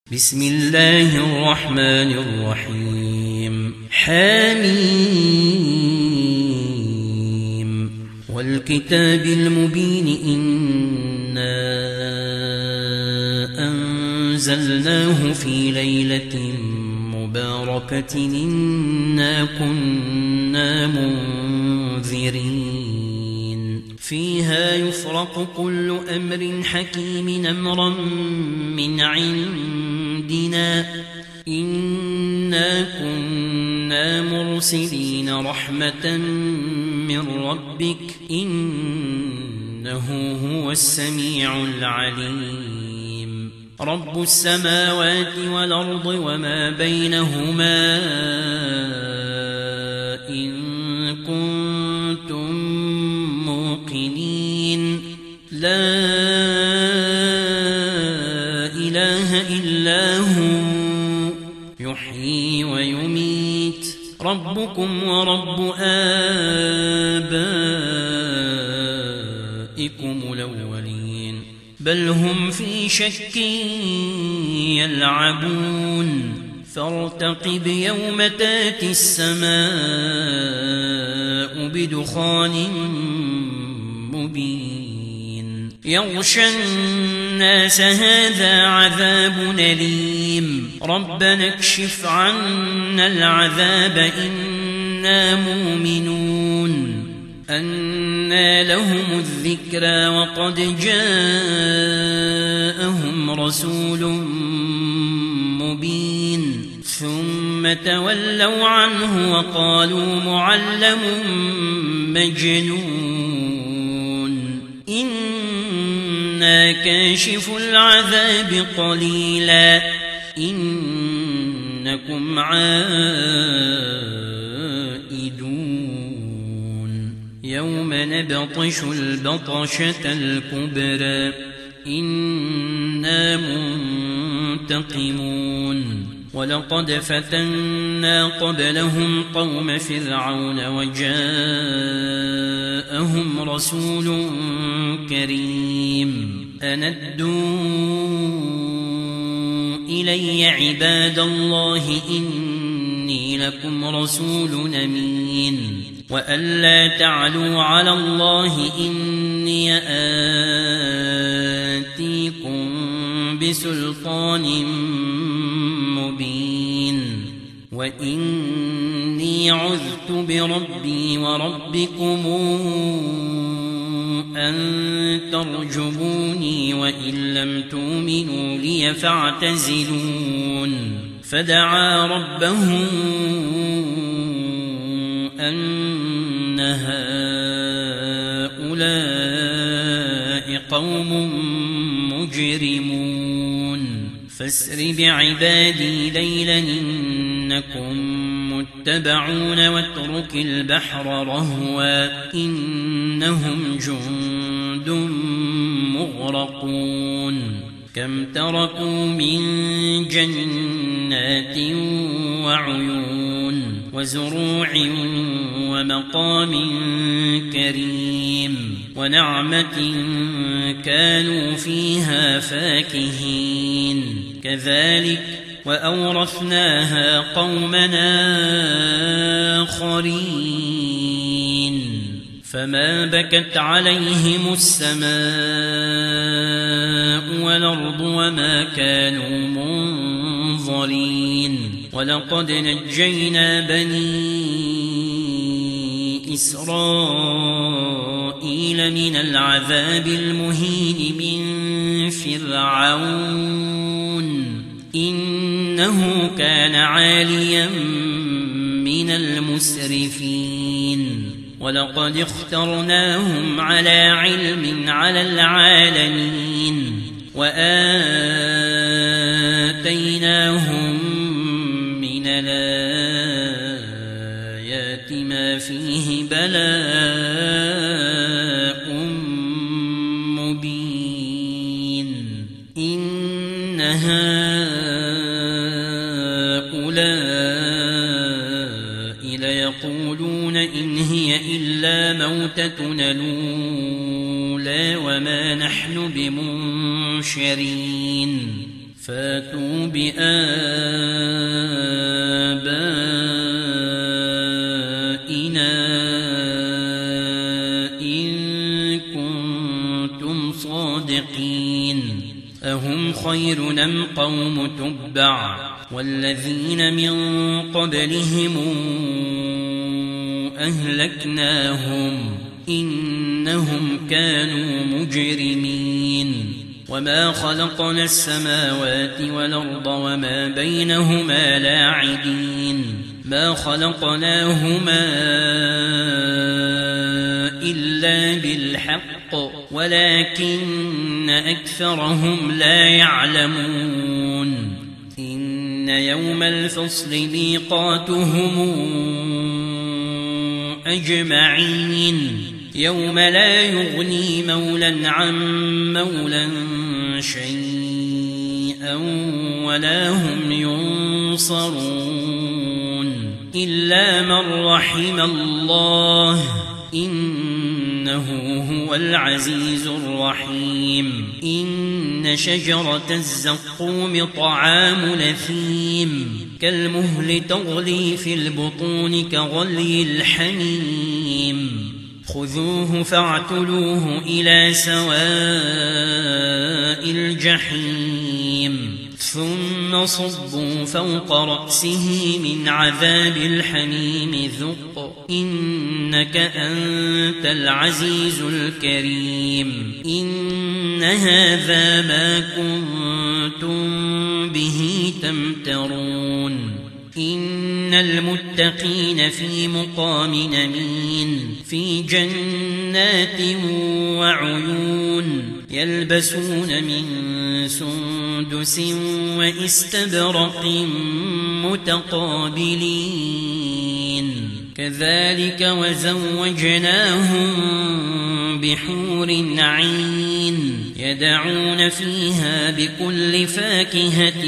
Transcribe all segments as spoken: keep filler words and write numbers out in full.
بسم الله الرحمن الرحيم حميم والكتاب المبين إنا أنزلناه في ليلة مباركة إنا كنا منذرين فيها يفرق كل أمر حكيم أمرا من عندنا إنا كنا مرسلين رحمة من ربك إنه هو السميع العليم رب السماوات والأرض وما بينهما إن كنتم موقنين لا إله إلا هو يحيي ويميت ربكم ورب آبائكم الأولين بل هم في شك يلعبون فارتقب يوم تاتي السماء بدخان مبين يغشى الناس هذا عذاب أليم ربنا اكشف عنا العذاب إنا مؤمنون أنى لهم الذكرى وقد جاءهم رسول مبين ثم تولوا عنه وقالوا معلم مجنون إنا كاشف العذاب قليلا إنكم عائدون يوم نبطش البطشة الكبرى إنا منتقمون ولقد فتنا قبلهم قوم فرعون وجاءهم رسول كريم أندوا إلي عباد الله إني لكم رسول أمين وأن لا تعلوا على الله إني آتيكم بسلطان مبين وإني عذت بربي وربكم أن ترجموني وإن لم تؤمنوا لي فاعتزلون فدعا ربه أن هؤلاء قوم مجرمون فاسر بعبادي ليلا إنكم متبعون واترك البحر رهوا إنهم جند مغرقون كم تركوا من جنات وعيون وزروع ومقام كريم ونعمة كانوا فيها فاكهين كذلك وأورثناها قومنا آخرين فما بكت عليهم السماء والأرض وما كانوا منظرين ولقد نجينا بني إسرائيل من العذاب المهين من فرعون إنه كان عاليا من المسرفين ولقد اخترناهم على علم على العالمين وآتيناهم من الآيات ما فيه بلاء مبين إن هؤلاء ليقولون إن هي إلا موتتنا الأولى وما نحن بمنشرين فاتوا بآبائنا إن كنتم صادقين أهم خير أم قوم تبع والذين من قبلهم أهلكناهم إنهم كانوا مجرمين وما خلقنا السماوات والأرض وما بينهما لاعبين ما خلقناهما إلا بالحق ولكن أكثرهم لا يعلمون إن يوم الفصل ميقاتهم أجمعين يوم لا يغني مولى عن مولى شيئا ولا هم ينصرون إلا من رحم الله إنه هو العزيز الرحيم إن شجرة الزقوم طعام نثيم كالمهل تغلي في البطون كغلي الحميم خذوه فاعتلوه إلى سواء الجحيم ثم صبوا فوق رأسه من عذاب الحميم ذق إنك أنت العزيز الكريم إن هذا ما كنتم به تمترون إن المتقين في مقام أمين في جنات وعيون يلبسون من سندس واستبرق متقابلين كذلك وزوجناهم بحور عين يدعون فيها بكل فاكهة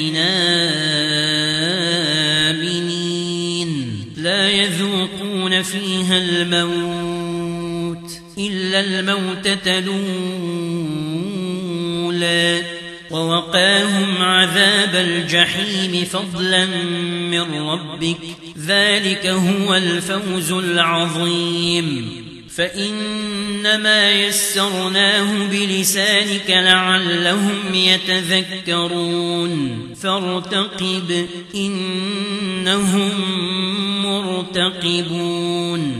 آمنين لا يذوقون فيها الموت إلا الموتة الأولى ووقاهم عذاب الجحيم فضلا من ربك ذلك هو الفوز العظيم فإنما يسرناه بلسانك لعلهم يتذكرون فارتقب إنهم مرتقبون